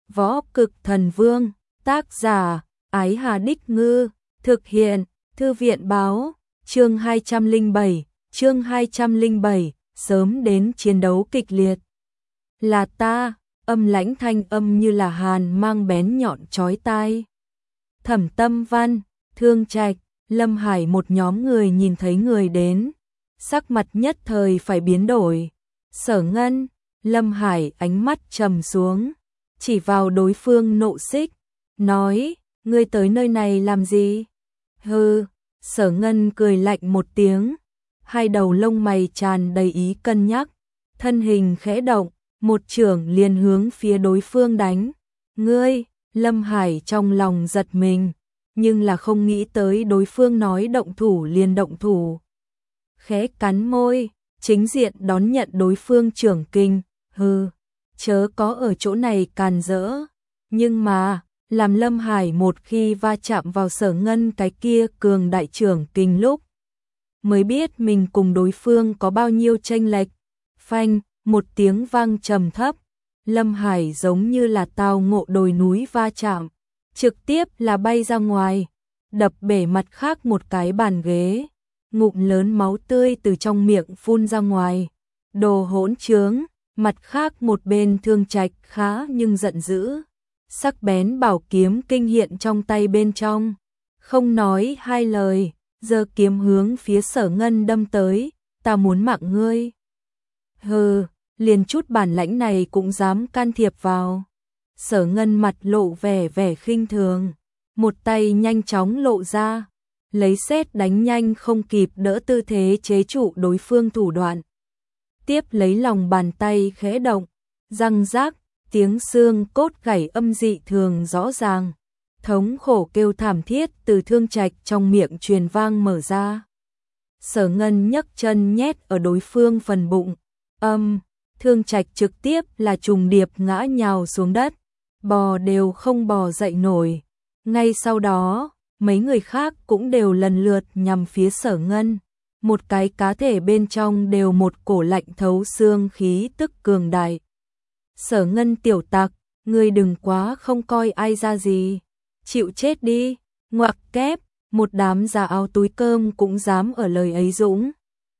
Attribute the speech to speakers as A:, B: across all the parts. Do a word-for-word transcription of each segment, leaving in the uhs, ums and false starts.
A: Võ Cực Thần Vương, tác giả, Ái Hà Đích Ngư, thực hiện, Thư viện báo, chương hai trăm lẻ bảy, chương hai trăm lẻ bảy, sớm đến chiến đấu kịch liệt. Là ta, âm lãnh thanh âm như là hàn mang bén nhọn chói tai. Thẩm Tâm Văn, Thương Trạch, Lâm Hải một nhóm người nhìn thấy người đến, sắc mặt nhất thời phải biến đổi. Sở Ngân, Lâm Hải ánh mắt trầm xuống, chỉ vào đối phương nộ xích, nói, ngươi tới nơi này làm gì? Hừ, Sở Ngân cười lạnh một tiếng, hai đầu lông mày tràn đầy ý cân nhắc, thân hình khẽ động, một chưởng liền hướng phía đối phương đánh. Ngươi, Lâm Hải trong lòng giật mình, nhưng là không nghĩ tới đối phương nói động thủ liền động thủ. Khẽ cắn môi, chính diện đón nhận đối phương chưởng kình, hừ, chớ có ở chỗ này càn rỡ. Nhưng mà, làm Lâm Hải một khi va chạm vào Sở Ngân cái kia cường đại chưởng kình lúc, mới biết mình cùng đối phương có bao nhiêu chênh lệch. Phanh, một tiếng vang trầm thấp, Lâm Hải giống như là tao ngộ đồi núi va chạm, trực tiếp là bay ra ngoài, đập bể mặt khác một cái bàn ghế, ngụm lớn máu tươi từ trong miệng phun ra ngoài. Đồ hỗn trướng, mặt khác một bên Thương Trạch khá nhưng giận dữ, sắc bén bảo kiếm kinh hiện trong tay bên trong, không nói hai lời, giơ kiếm hướng phía Sở Ngân đâm tới, ta muốn mạng ngươi. Hừ, liền chút bản lãnh này cũng dám can thiệp vào. Sở Ngân mặt lộ vẻ vẻ khinh thường, một tay nhanh chóng lộ ra, lấy sét đánh nhanh không kịp đỡ tư thế chế trụ đối phương thủ đoạn. Tiếp lấy lòng bàn tay khẽ động, răng rác, tiếng xương cốt gãy âm dị thường rõ ràng, thống khổ kêu thảm thiết từ Thương Trạch trong miệng truyền vang mở ra. Sở Ngân nhấc chân nhét ở đối phương phần bụng, âm, Thương Trạch trực tiếp là trùng điệp ngã nhào xuống đất, bò đều không bò dậy nổi. Ngay sau đó, mấy người khác cũng đều lần lượt nhằm phía Sở Ngân, một cái cá thể bên trong đều một cổ lạnh thấu xương khí tức cường đại. Sở Ngân tiểu tặc, ngươi đừng quá không coi ai ra gì, chịu chết đi, ngoặc kép, một đám già áo túi cơm cũng dám ở lời ấy dũng.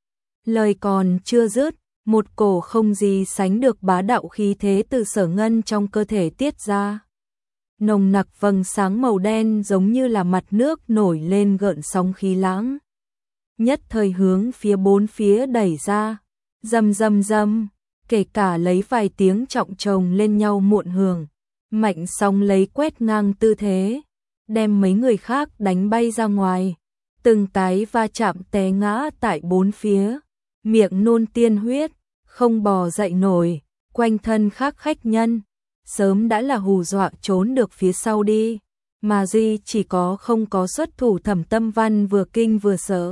A: Lời còn chưa dứt, một cổ không gì sánh được bá đạo khí thế từ Sở Ngân trong cơ thể tiết ra. Nồng nặc vầng sáng màu đen giống như là mặt nước nổi lên gợn sóng khí lãng, nhất thời hướng phía bốn phía đẩy ra, rầm rầm rầm, kể cả lấy vài tiếng trọng chồng lên nhau muộn hưởng, mạnh sóng lấy quét ngang tư thế, đem mấy người khác đánh bay ra ngoài, từng cái va chạm té ngã tại bốn phía, miệng nôn tiên huyết, không bò dậy nổi, quanh thân khác khách nhân, sớm đã là hù dọa trốn được phía sau đi, mà duy chỉ có không có xuất thủ Thẩm Tâm Văn vừa kinh vừa sợ.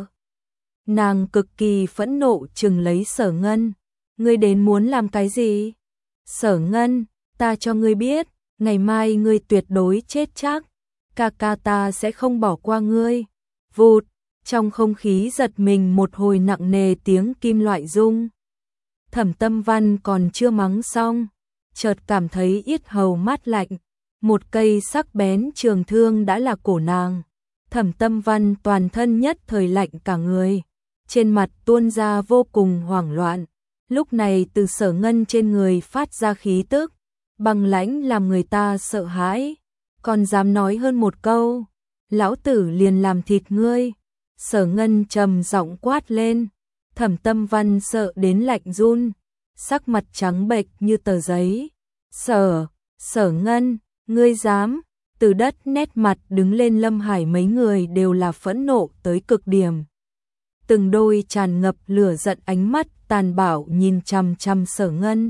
A: Nàng cực kỳ phẫn nộ trừng lấy Sở Ngân, ngươi đến muốn làm cái gì? Sở Ngân, ta cho ngươi biết, ngày mai ngươi tuyệt đối chết chắc, ca ca ta sẽ không bỏ qua ngươi. Vụt, trong không khí giật mình một hồi nặng nề tiếng kim loại rung. Thẩm Tâm Văn còn chưa mắng xong, chợt cảm thấy yết hầu mát lạnh, một cây sắc bén trường thương đã là cổ nàng. Thẩm Tâm Văn toàn thân nhất thời lạnh cả người, trên mặt tuôn ra vô cùng hoảng loạn. Lúc này từ Sở Ngân trên người phát ra khí tức, băng lãnh làm người ta sợ hãi, còn dám nói hơn một câu, lão tử liền làm thịt ngươi. Sở Ngân trầm giọng quát lên, Thẩm Tâm Văn sợ đến lạnh run, sắc mặt trắng bệch như tờ giấy. Sở, Sở Ngân, ngươi dám? Từ đất nét mặt đứng lên Lâm Hải mấy người đều là phẫn nộ tới cực điểm. Từng đôi tràn ngập lửa giận ánh mắt tàn bạo nhìn chằm chằm Sở Ngân.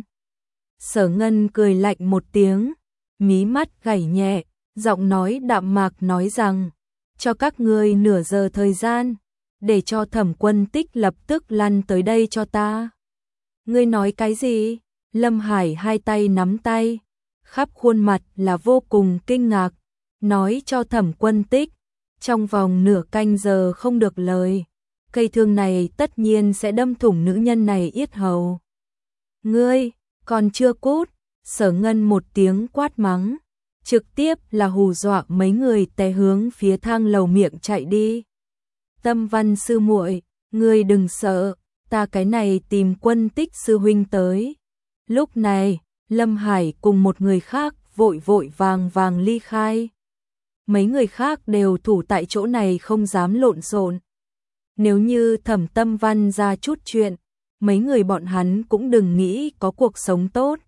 A: Sở Ngân cười lạnh một tiếng, mí mắt gảy nhẹ, giọng nói đạm mạc nói rằng, cho các ngươi nửa giờ thời gian, để cho Thẩm Quân Tích lập tức lăn tới đây cho ta. Ngươi nói cái gì? Lâm Hải hai tay nắm tay, khắp khuôn mặt là vô cùng kinh ngạc, nói cho Thẩm Quân Tích, trong vòng nửa canh giờ không được lời, cây thương này tất nhiên sẽ đâm thủng nữ nhân này yết hầu. Ngươi, còn chưa cút, Sở Ngân một tiếng quát mắng, trực tiếp là hù dọa mấy người té hướng phía thang lầu miệng chạy đi. Tâm Văn sư muội, ngươi đừng sợ, ta cái này tìm Quân Tích sư huynh tới. Lúc này, Lâm Hải cùng một người khác vội vội vàng vàng ly khai. Mấy người khác đều thủ tại chỗ này không dám lộn xộn. Nếu như Thẩm Tâm Văn ra chút chuyện, mấy người bọn hắn cũng đừng nghĩ có cuộc sống tốt.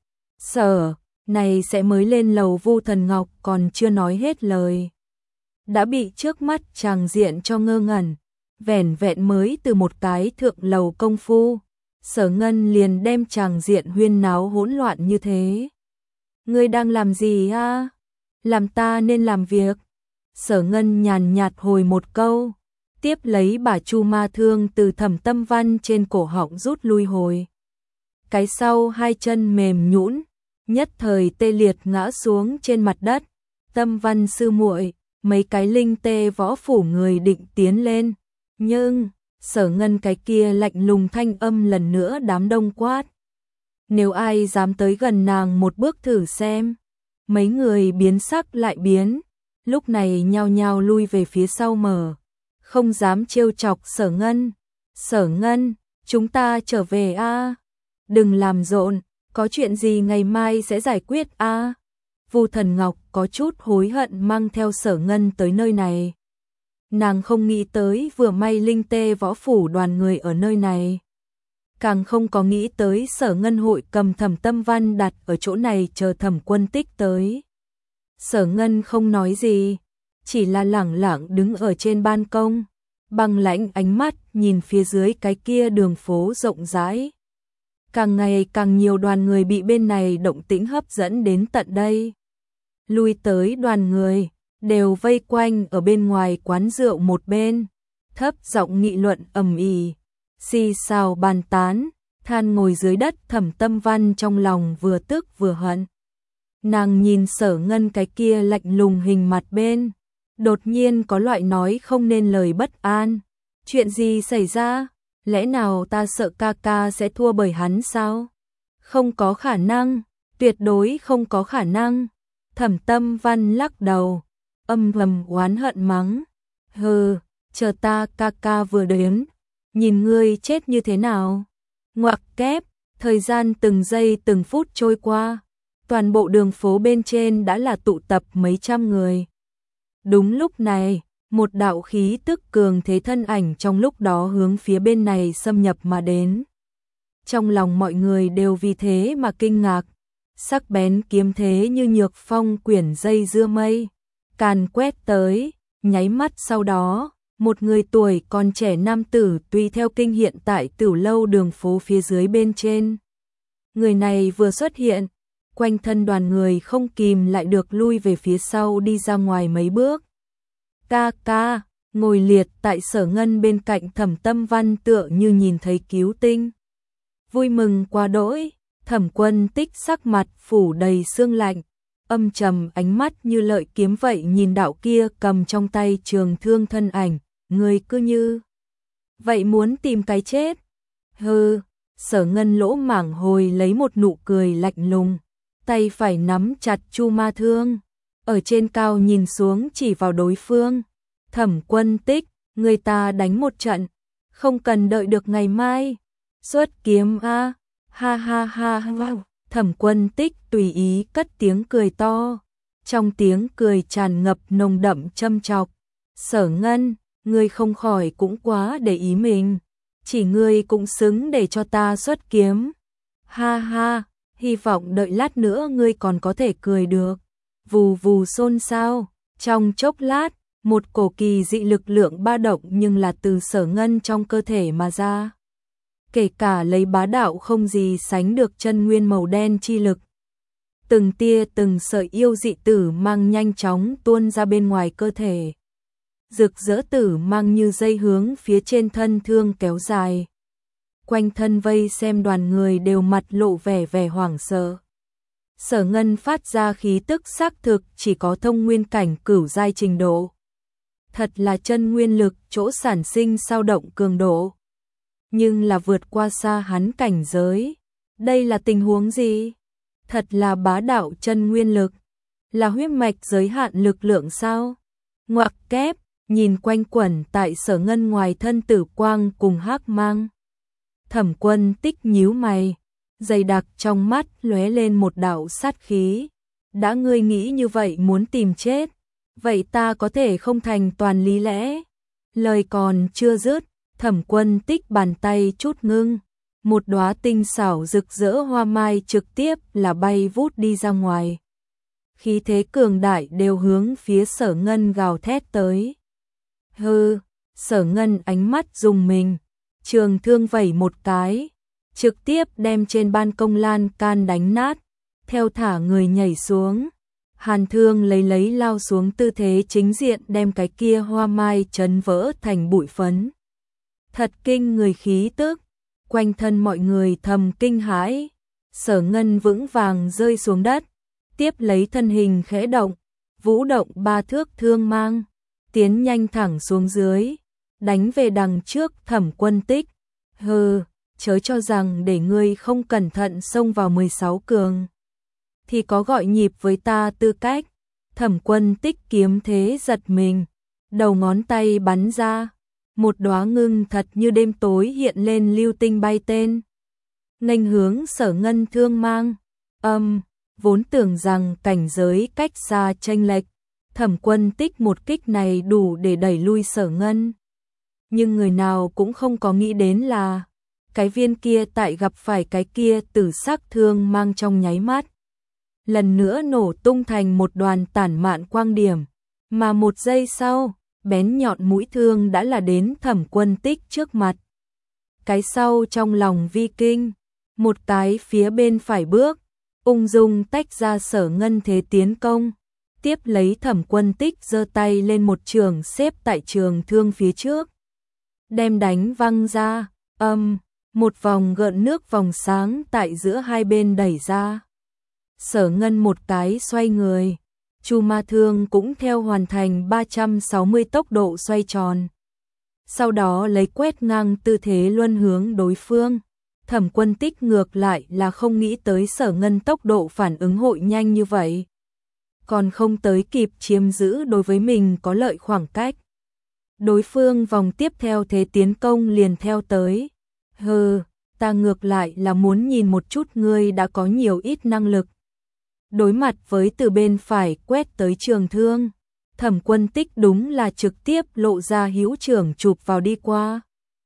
A: Sở này sẽ mới lên lầu Vu Thần Ngọc còn chưa nói hết lời, đã bị trước mắt tràng diện cho ngơ ngẩn. Vẻn vẹn mới từ một cái thượng lầu công phu, Sở Ngân liền đem tràng diện huyên náo hỗn loạn như thế. Ngươi đang làm gì a? Làm ta nên làm việc. Sở Ngân nhàn nhạt hồi một câu, tiếp lấy bả chu ma thương từ Thẩm Tâm Văn trên cổ họng rút lui hồi. Cái sau hai chân mềm nhũn, nhất thời tê liệt ngã xuống trên mặt đất. Tâm Văn sư muội, mấy cái linh tê võ phủ người định tiến lên, nhưng Sở Ngân cái kia lạnh lùng thanh âm lần nữa đám đông quát. Nếu ai dám tới gần nàng một bước thử xem. Mấy người biến sắc lại biến, lúc này nhao nhao lui về phía sau mở, không dám trêu chọc Sở Ngân. Sở Ngân, chúng ta trở về a, đừng làm rộn, có chuyện gì ngày mai sẽ giải quyết a. Vu Thần Ngọc có chút hối hận mang theo Sở Ngân tới nơi này. Nàng không nghĩ tới vừa may linh tê võ phủ đoàn người ở nơi này. Càng không có nghĩ tới Sở Ngân hội cầm Thẩm Tâm Văn đặt ở chỗ này chờ Thẩm Quân Tích tới. Sở Ngân không nói gì, chỉ là lẳng lặng đứng ở trên ban công, băng lãnh ánh mắt nhìn phía dưới cái kia đường phố rộng rãi. Càng ngày càng nhiều đoàn người bị bên này động tĩnh hấp dẫn đến tận đây. Lui tới đoàn người đều vây quanh ở bên ngoài quán rượu một bên, thấp giọng nghị luận ầm ĩ, xì xào bàn tán, than ngồi dưới đất. Thẩm Tâm Văn trong lòng vừa tức vừa hận. Nàng nhìn Sở Ngân cái kia lạnh lùng hình mặt bên, đột nhiên có loại nói không nên lời bất an. Chuyện gì xảy ra? Lẽ nào ta sợ ca ca sẽ thua bởi hắn sao? Không có khả năng, tuyệt đối không có khả năng. Thẩm Tâm Văn lắc đầu, âm thầm oán hận mắng. Hừ, chờ ta ca ca vừa đến, nhìn ngươi chết như thế nào. Ngoặc kép, thời gian từng giây từng phút trôi qua, toàn bộ đường phố bên trên đã là tụ tập mấy trăm người. Đúng lúc này, một đạo khí tức cường thế thân ảnh trong lúc đó hướng phía bên này xâm nhập mà đến. Trong lòng mọi người đều vì thế mà kinh ngạc, sắc bén kiếm thế như nhược phong quyển dây dưa mây, càn quét tới, nháy mắt sau đó, một người tuổi còn trẻ nam tử tùy theo kinh hiện tại Tửu lâu đường phố phía dưới bên trên. Người này vừa xuất hiện, quanh thân đoàn người không kìm lại được lui về phía sau đi ra ngoài mấy bước. Ca ca, ngồi liệt tại Sở Ngân bên cạnh Thẩm Tâm Văn tựa như nhìn thấy cứu tinh. Vui mừng quá đỗi, Thẩm Quân Tích sắc mặt phủ đầy sương lạnh, âm trầm ánh mắt như lợi kiếm vậy nhìn đạo kia cầm trong tay trường thương thân ảnh, người cứ như vậy muốn tìm cái chết. Hừ, Sở Ngân lỗ mảng hồi lấy một nụ cười lạnh lùng, tay phải nắm chặt chu ma thương, ở trên cao nhìn xuống chỉ vào đối phương. Thẩm Quân Tích, người ta đánh một trận, không cần đợi được ngày mai. Xuất kiếm a, ha ha ha ha. Thẩm Quân Tích tùy ý cất tiếng cười to, trong tiếng cười tràn ngập nồng đậm châm chọc. Sở Ngân, ngươi không khỏi cũng quá để ý mình, chỉ ngươi cũng xứng để cho ta xuất kiếm. Ha ha, hy vọng đợi lát nữa ngươi còn có thể cười được. Vù vù xôn xao, trong chốc lát, một cổ kỳ dị lực lượng ba động nhưng là từ Sở Ngân trong cơ thể mà ra. Kể cả lấy bá đạo không gì sánh được chân nguyên màu đen chi lực. Từng tia từng sợi yêu dị tử mang nhanh chóng tuôn ra bên ngoài cơ thể. Rực rỡ tử mang như dây hướng phía trên thân thương kéo dài. Quanh thân vây xem đoàn người đều mặt lộ vẻ vẻ hoảng sợ. Sở Ngân phát ra khí tức xác thực chỉ có thông nguyên cảnh cửu giai trình độ. Thật là chân nguyên lực chỗ sản sinh sao động cường độ. Nhưng là vượt qua xa hắn cảnh giới. Đây là tình huống gì? Thật là bá đạo chân nguyên lực, là huyết mạch giới hạn lực lượng sao? Ngoặc kép, nhìn quanh quẩn tại Sở Ngân ngoài thân Tử Quang cùng Hắc Mang. Thẩm Quân Tích nhíu mày, dày đặc trong mắt lóe lên một đạo sát khí. Đã ngươi nghĩ như vậy muốn tìm chết, vậy ta có thể không thành toàn lý lẽ. Lời còn chưa dứt, Thẩm Quân Tích bàn tay chút ngưng, một đóa tinh xảo rực rỡ hoa mai trực tiếp là bay vút đi ra ngoài. Khí thế cường đại đều hướng phía Sở Ngân gào thét tới. Hừ, Sở Ngân ánh mắt dùng mình, trường thương vẩy một cái, trực tiếp đem trên ban công lan can đánh nát, theo thả người nhảy xuống. Hàn thương lấy lấy lao xuống tư thế chính diện đem cái kia hoa mai chấn vỡ thành bụi phấn. Thật kinh người khí tức, quanh thân mọi người thầm kinh hãi. Sở Ngân vững vàng rơi xuống đất, tiếp lấy thân hình khẽ động, vũ động ba thước thương mang, tiến nhanh thẳng xuống dưới, đánh về đằng trước Thẩm Quân Tích. Hừ, chớ cho rằng để ngươi không cẩn thận xông vào mười sáu cường thì có gọi nhịp với ta tư cách. Thẩm Quân Tích kiếm thế giật mình, đầu ngón tay bắn ra, một đóa ngưng thật như đêm tối hiện lên lưu tinh bay tên, nghênh hướng Sở Ngân thương mang. Âm, vốn tưởng rằng cảnh giới cách xa chênh lệch, Thẩm Quân Tích một kích này đủ để đẩy lui Sở Ngân. Nhưng người nào cũng không có nghĩ đến là cái viên kia tại gặp phải cái kia tử sắc thương mang trong nháy mắt, lần nữa nổ tung thành một đoàn tản mạn quang điểm, mà một giây sau, bén nhọn mũi thương đã là đến Thẩm Quân Tích trước mặt. Cái sau trong lòng vi kinh, một cái phía bên phải bước, ung dung tách ra Sở Ngân thế tiến công, tiếp lấy Thẩm Quân Tích giơ tay lên một trường xếp tại trường thương phía trước, đem đánh văng ra. Âm, một vòng gợn nước vòng sáng tại giữa hai bên đẩy ra. Sở Ngân một cái xoay người, Chu Ma thương cũng theo hoàn thành ba trăm sáu mươi tốc độ xoay tròn. Sau đó lấy quét ngang tư thế luân hướng đối phương. Thẩm Quân Tích ngược lại là không nghĩ tới Sở Ngân tốc độ phản ứng hội nhanh như vậy, còn không tới kịp chiếm giữ đối với mình có lợi khoảng cách. Đối phương vòng tiếp theo thế tiến công liền theo tới. Hừ, ta ngược lại là muốn nhìn một chút ngươi đã có nhiều ít năng lực. Đối mặt với từ bên phải quét tới trường thương, Thẩm Quân Tích đúng là trực tiếp lộ ra hữu trưởng chụp vào đi qua.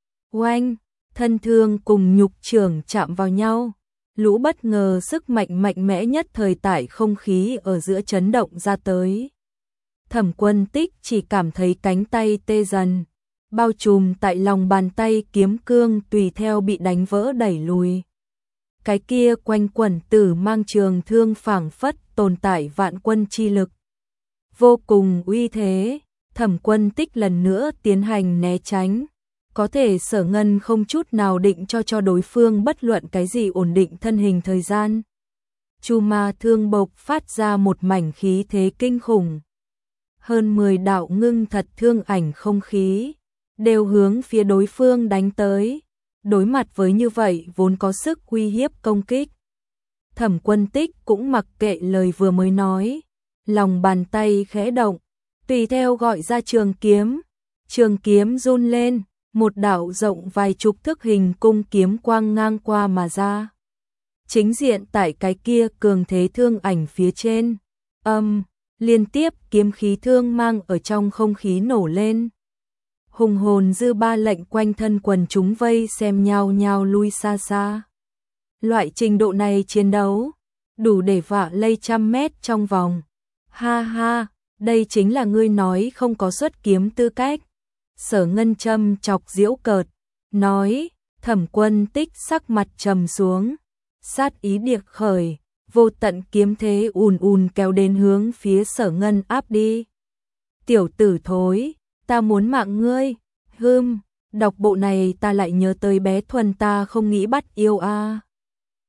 A: Oanh, thân thương cùng nhục trưởng chạm vào nhau, lũ bất ngờ sức mạnh mạnh mẽ nhất thời tại không khí ở giữa chấn động ra tới. Thẩm Quân Tích chỉ cảm thấy cánh tay tê dần, bao trùm tại lòng bàn tay kiếm cương tùy theo bị đánh vỡ đẩy lùi. Cái kia quanh quẩn tử mang trường thương phảng phất tồn tại vạn quân chi lực, vô cùng uy thế. Thẩm Quân Tích lần nữa tiến hành né tránh, có thể Sở Ngân không chút nào định cho cho đối phương bất luận cái gì ổn định thân hình thời gian. Chu Ma thương bộc phát ra một mảnh khí thế kinh khủng, hơn mười đạo ngưng thật thương ảnh không khí đều hướng phía đối phương đánh tới. Đối mặt với như vậy vốn có sức uy hiếp công kích, Thẩm Quân Tích cũng mặc kệ lời vừa mới nói, lòng bàn tay khẽ động, tùy theo gọi ra trường kiếm. Trường kiếm run lên, một đạo rộng vài chục thước hình cung kiếm quang ngang qua mà ra, chính diện tại cái kia cường thế thương ảnh phía trên. Âm, liên tiếp kiếm khí thương mang ở trong không khí nổ lên. Hùng hồn dư ba lệnh quanh thân quần chúng vây xem nhau nhau lui xa xa. Loại trình độ này chiến đấu, đủ để vạ lây trăm mét trong vòng. Ha ha, đây chính là ngươi nói không có xuất kiếm tư cách. Sở Ngân châm chọc giễu cợt, nói. Thẩm Quân Tích sắc mặt trầm xuống, sát ý điệp khởi, vô tận kiếm thế ùn ùn kéo đến hướng phía Sở Ngân áp đi. Tiểu tử thối, ta muốn mạng ngươi. Hừm, đọc bộ này ta lại nhớ tới bé Thuần ta không nghĩ bắt yêu a. À.